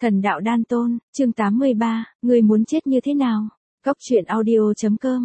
Thần đạo đan tôn, chương 83, ngươi muốn chết như thế nào? Cốc truyện audio.com,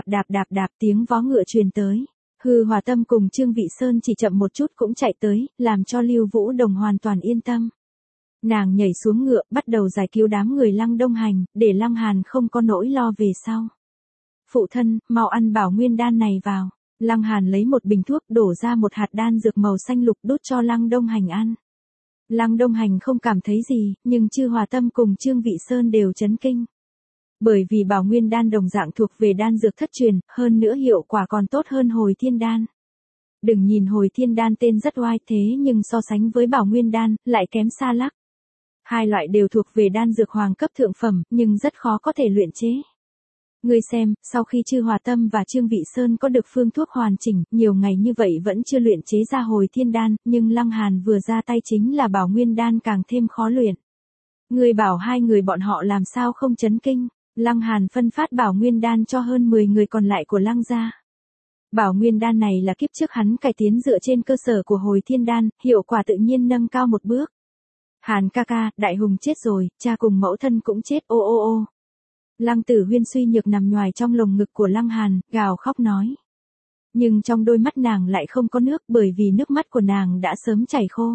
đạp tiếng vó ngựa truyền tới. Hư Hòa Tâm cùng Trương Vị Sơn chỉ chậm một chút cũng chạy tới, làm cho Lưu Vũ Đồng hoàn toàn yên tâm. Nàng nhảy xuống ngựa, bắt đầu giải cứu đám người Lăng Đông Hành, để Lăng Hàn không có nỗi lo về sau. Phụ thân, mau ăn bảo nguyên đan này vào. Lăng Hàn lấy một bình thuốc đổ ra một hạt đan dược màu xanh lục đút cho Lăng Đông Hành ăn. Lăng Đông Hành không cảm thấy gì, nhưng Chư Hòa Tâm cùng Trương Vị Sơn đều chấn kinh. Bởi vì bảo nguyên đan đồng dạng thuộc về đan dược thất truyền, hơn nữa hiệu quả còn tốt hơn hồi thiên đan. Đừng nhìn hồi thiên đan tên rất oai thế nhưng so sánh với bảo nguyên đan, lại kém xa lắc. Hai loại đều thuộc về đan dược hoàng cấp thượng phẩm, nhưng rất khó có thể luyện chế. Ngươi xem, sau khi Chư Hòa Tâm và Trương Vị Sơn có được phương thuốc hoàn chỉnh, nhiều ngày như vậy vẫn chưa luyện chế ra hồi thiên đan, nhưng Lăng Hàn vừa ra tay chính là bảo nguyên đan càng thêm khó luyện. Ngươi bảo hai người bọn họ làm sao không chấn kinh, Lăng Hàn phân phát bảo nguyên đan cho hơn 10 người còn lại của Lăng gia. Bảo nguyên đan này là kiếp trước hắn cải tiến dựa trên cơ sở của hồi thiên đan, hiệu quả tự nhiên nâng cao một bước. Hàn ca ca, Đại Hùng chết rồi, cha cùng mẫu thân cũng chết, ô ô ô. Lăng Tử Huyên suy nhược nằm nhoài trong lồng ngực của Lăng Hàn, gào khóc nói. Nhưng trong đôi mắt nàng lại không có nước bởi vì nước mắt của nàng đã sớm chảy khô.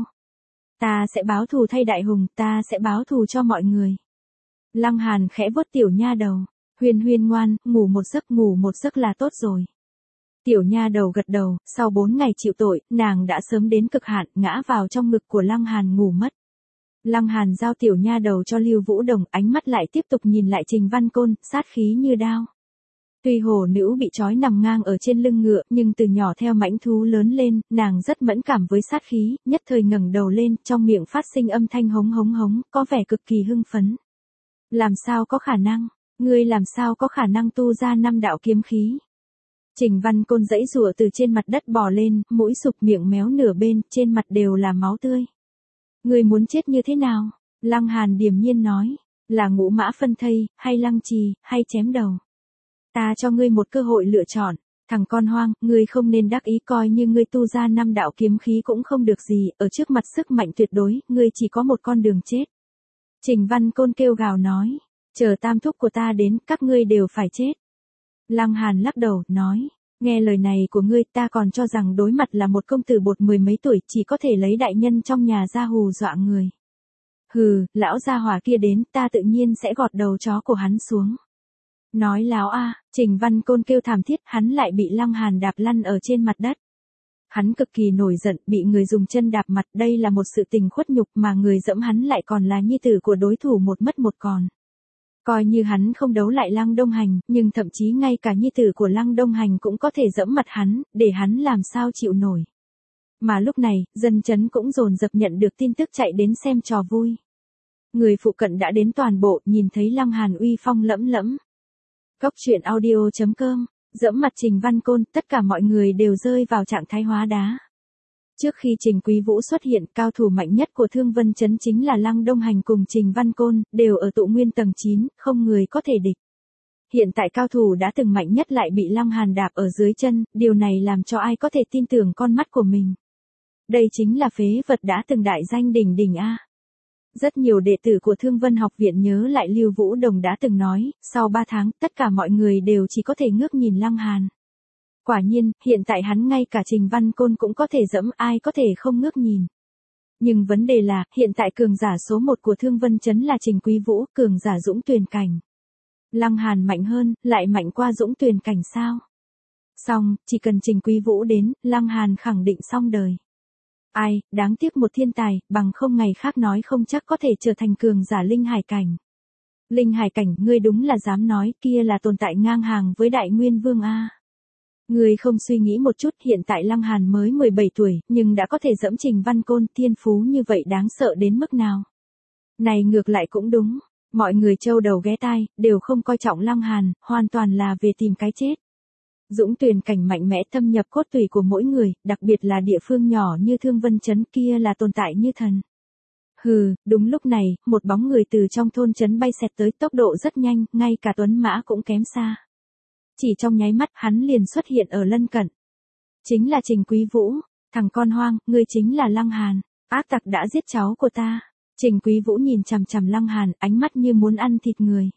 Ta sẽ báo thù thay Đại Hùng, ta sẽ báo thù cho mọi người. Lăng Hàn khẽ vuốt tiểu nha đầu. Huyên Huyên ngoan, ngủ một giấc là tốt rồi. Tiểu nha đầu gật đầu, sau 4 ngày chịu tội, nàng đã sớm đến cực hạn, ngã vào trong ngực của Lăng Hàn ngủ mất. Lăng Hàn giao tiểu nha đầu cho Lưu Vũ Đồng, ánh mắt lại tiếp tục nhìn lại Trình Văn Côn, sát khí như đao. Tuy hồ nữ bị trói nằm ngang ở trên lưng ngựa, nhưng từ nhỏ theo mãnh thú lớn lên, nàng rất mẫn cảm với sát khí, nhất thời ngẩng đầu lên, trong miệng phát sinh âm thanh hống hống hống, có vẻ cực kỳ hưng phấn. Làm sao có khả năng? Ngươi làm sao có khả năng tu ra 5 đạo kiếm khí? Trình Văn Côn giãy giụa từ trên mặt đất bò lên, mũi sụp miệng méo nửa bên, trên mặt đều là máu tươi. Ngươi muốn chết như thế nào? Lăng Hàn điềm nhiên nói, là ngũ mã phân thây, hay lăng trì, hay chém đầu. Ta cho ngươi một cơ hội lựa chọn, thằng con hoang, ngươi không nên đắc ý coi như ngươi tu ra 5 đạo kiếm khí cũng không được gì, ở trước mặt sức mạnh tuyệt đối, ngươi chỉ có một con đường chết. Trình Văn Côn kêu gào nói, chờ tam thúc của ta đến, các ngươi đều phải chết. Lăng Hàn lắc đầu, nói, nghe lời này của ngươi ta còn cho rằng đối mặt là một công tử bột 10 mấy tuổi chỉ có thể lấy đại nhân trong nhà ra hù dọa người. Hừ, lão gia hỏa kia đến ta tự nhiên sẽ gọt đầu chó của hắn xuống. Nói láo a, Trình Văn Côn kêu thảm thiết, hắn lại bị Lăng Hàn đạp lăn ở trên mặt đất. Hắn cực kỳ nổi giận, bị người dùng chân đạp mặt, đây là một sự tình khuất nhục mà người dẫm hắn lại còn là nhi tử của đối thủ một mất một còn. Coi như hắn không đấu lại Lăng Đông Hành, nhưng thậm chí ngay cả nhi tử của Lăng Đông Hành cũng có thể dẫm mặt hắn, để hắn làm sao chịu nổi. Mà lúc này, dân chấn cũng dồn dập nhận được tin tức chạy đến xem trò vui. Người phụ cận đã đến toàn bộ, nhìn thấy Lăng Hàn uy phong lẫm lẫm. Cốc truyện audio.com, dẫm mặt Trình Văn Côn, tất cả mọi người đều rơi vào trạng thái hóa đá. Trước khi Trình Quý Vũ xuất hiện, cao thủ mạnh nhất của Thương Vân Trấn chính là Lăng Đông Hành cùng Trình Văn Côn, đều ở tụ nguyên tầng 9, không người có thể địch. Hiện tại cao thủ đã từng mạnh nhất lại bị Lăng Hàn đạp ở dưới chân, điều này làm cho ai có thể tin tưởng con mắt của mình. Đây chính là phế vật đã từng đại danh đỉnh đỉnh a. Rất nhiều đệ tử của Thương Vân học viện nhớ lại Lưu Vũ Đồng đã từng nói, sau 3 tháng, tất cả mọi người đều chỉ có thể ngước nhìn Lăng Hàn. Quả nhiên, hiện tại hắn ngay cả Trình Văn Côn cũng có thể dẫm, ai có thể không ngước nhìn. Nhưng vấn đề là, hiện tại cường giả số 1 của Thương Vân Trấn là Trình Quý Vũ, cường giả Dũng Tuyền Cảnh. Lăng Hàn mạnh hơn, lại mạnh qua Dũng Tuyền Cảnh sao? Xong, chỉ cần Trình Quý Vũ đến, Lăng Hàn khẳng định xong đời. Ai, đáng tiếc một thiên tài, bằng không ngày khác nói không chắc có thể trở thành cường giả Linh Hải Cảnh. Linh Hải Cảnh, ngươi đúng là dám nói, kia là tồn tại ngang hàng với Đại Nguyên Vương a. Ngươi không suy nghĩ một chút, hiện tại Lăng Hàn mới 17 tuổi, nhưng đã có thể dẫm Trình Văn Côn, thiên phú như vậy đáng sợ đến mức nào. Này ngược lại cũng đúng, mọi người trâu đầu ghé tai, đều không coi trọng Lăng Hàn, hoàn toàn là về tìm cái chết. Dũng Tuyền Cảnh mạnh mẽ thâm nhập cốt tủy của mỗi người, đặc biệt là địa phương nhỏ như Thương Vân Trấn kia là tồn tại như thần. Hừ, đúng lúc này, một bóng người từ trong thôn trấn bay xẹt tới, tốc độ rất nhanh, ngay cả tuấn mã cũng kém xa. Chỉ trong nháy mắt, hắn liền xuất hiện ở lân cận. Chính là Trình Quý Vũ, thằng con hoang, ngươi chính là Lăng Hàn, ác tặc đã giết cháu của ta. Trình Quý Vũ nhìn chằm chằm Lăng Hàn, ánh mắt như muốn ăn thịt người.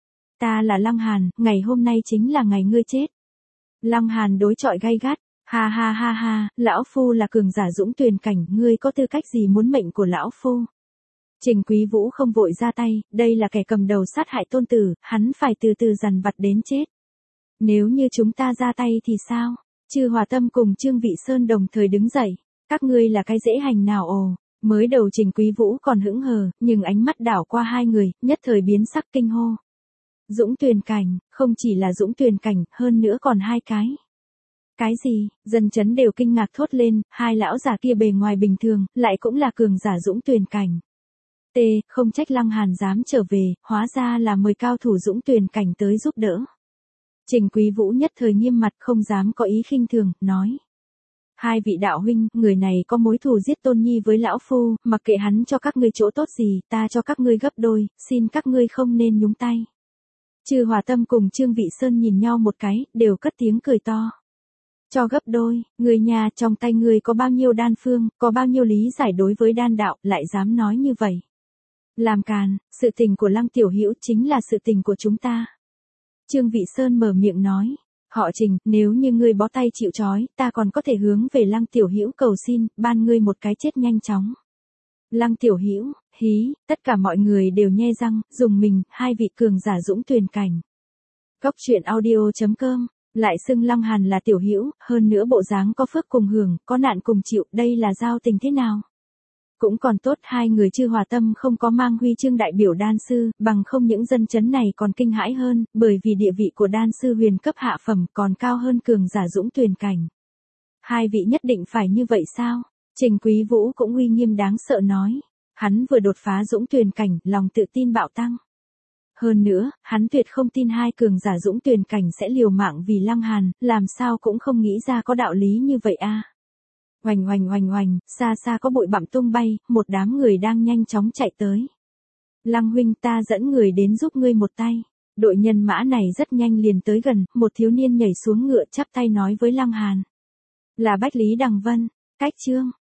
Ta là Lăng Hàn, ngày hôm nay chính là ngày ngươi chết. Lăng Hàn đối chọi gay gắt, ha ha ha ha, lão phu là cường giả dũng tuyền cảnh, ngươi có tư cách gì muốn mệnh của lão phu? Trình Quý Vũ không vội ra tay, đây là kẻ cầm đầu sát hại tôn tử, hắn phải từ từ dằn vặt đến chết. Nếu như chúng ta ra tay thì sao? Chư Hòa Tâm cùng Trương Vị Sơn đồng thời đứng dậy, các ngươi là cái dễ hành nào ồ? Mới đầu Trình Quý Vũ còn hững hờ, nhưng ánh mắt đảo qua hai người, nhất thời biến sắc kinh hô. Dũng tuyền cảnh, không chỉ là dũng tuyền cảnh, hơn nữa còn hai cái. Cái gì? Dân chấn đều kinh ngạc thốt lên, hai lão già kia bề ngoài bình thường, lại cũng là cường giả dũng tuyền cảnh. Không trách Lăng Hàn dám trở về, hóa ra là mời cao thủ dũng tuyền cảnh tới giúp đỡ. Trình Quý Vũ nhất thời nghiêm mặt không dám có ý khinh thường, nói. Hai vị đạo huynh, người này có mối thù giết Tôn Nhi với lão phu, mặc kệ hắn cho các ngươi chỗ tốt gì, ta cho các ngươi gấp đôi, xin các ngươi không nên nhúng tay. Chư Hòa Tâm cùng Trương Vị Sơn nhìn nhau một cái, đều cất tiếng cười to. Cho gấp đôi, người nhà trong tay ngươi có bao nhiêu đan phương, có bao nhiêu lý giải đối với đan đạo, lại dám nói như vậy. Làm càn, sự tình của Lăng Tiểu Hữu chính là sự tình của chúng ta. Trương Vị Sơn mở miệng nói. Họ Trình, nếu như ngươi bó tay chịu trói, ta còn có thể hướng về Lăng Tiểu Hữu cầu xin, ban ngươi một cái chết nhanh chóng. Lăng Tiểu Hữu, hí, tất cả mọi người đều nhe răng, dùng mình, hai vị cường giả dũng tuyền cảnh. Góc truyện audio.com, lại xưng Lăng Hàn là Tiểu Hữu, hơn nữa bộ dáng có phước cùng hưởng, có nạn cùng chịu, đây là giao tình thế nào? Cũng còn tốt hai người Chư Hòa Tâm không có mang huy chương đại biểu đan sư, bằng không những dân chấn này còn kinh hãi hơn, bởi vì địa vị của đan sư huyền cấp hạ phẩm còn cao hơn cường giả dũng tuyền cảnh. Hai vị nhất định phải như vậy sao? Trình Quý Vũ cũng uy nghiêm đáng sợ nói. Hắn vừa đột phá dũng tuyền cảnh, lòng tự tin bạo tăng. Hơn nữa, hắn tuyệt không tin hai cường giả dũng tuyền cảnh sẽ liều mạng vì Lăng Hàn, làm sao cũng không nghĩ ra có đạo lý như vậy a. Oành oành oành oành, xa xa có bụi bặm tung bay, một đám người đang nhanh chóng chạy tới. Lăng huynh, ta dẫn người đến giúp ngươi một tay. Đội nhân mã này rất nhanh liền tới gần, một thiếu niên nhảy xuống ngựa chắp tay nói với Lăng Hàn. Là Bách Lý Đằng Vân, cách chương.